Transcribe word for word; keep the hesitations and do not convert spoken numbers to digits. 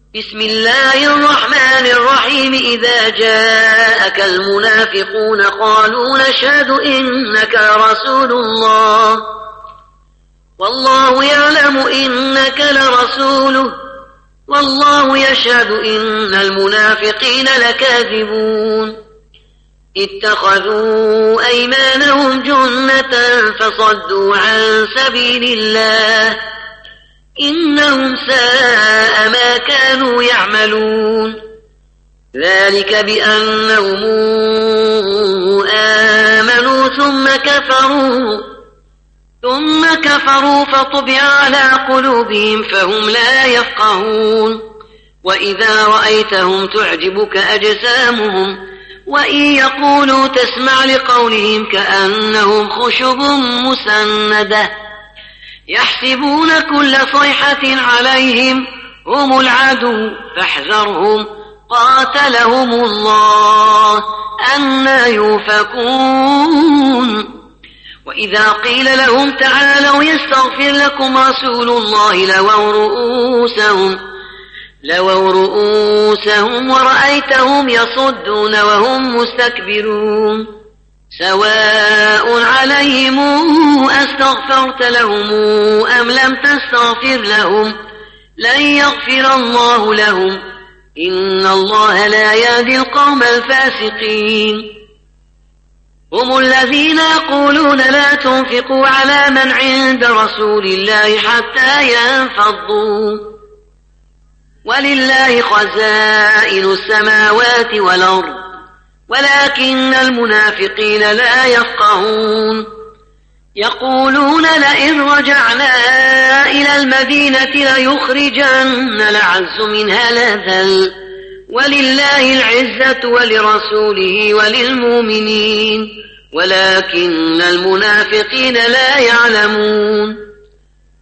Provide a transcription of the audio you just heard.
بسم الله الرحمن الرحيم إذا جاءك المنافقون قالوا نشهد إنك لرسول الله والله يعلم إنك لرسوله والله يشهد إن المنافقين لكاذبون اتخذوا أيمانهم جنة فصدوا عن سبيل الله إنهم ساء ما كانوا يعملون ذلك بأنهم آمنوا ثم كفروا ثم كفروا فطبع على قلوبهم فهم لا يفقهون وإذا رأيتهم تعجبك أجسامهم وإن يقولوا تسمع لقولهم كأنهم خشب مسندة يحسبون كل صيحة عليهم هم العدو فاحذرهم قاتلهم الله أنى يؤفكون وإذا قيل لهم تعالوا يستغفر لكم رسول الله لووا رؤوسهم لووا رؤوسهم ورأيتهم يصدون وهم مستكبرون سواء عليهم أستغفرت لهم أم لم تستغفر لهم لن يغفر الله لهم إن الله لا يهدي القوم الفاسقين هم الذين يقولون لا تنفقوا على من عند رسول الله حتى ينفضوا ولله خزائن السماوات والأرض ولكن المنافقين لا يفقهون يقولون لئن رجعنا إلى المدينة ليخرجن الأعز منها الأذل ولله العزة ولرسوله وللمؤمنين ولكن المنافقين لا يعلمون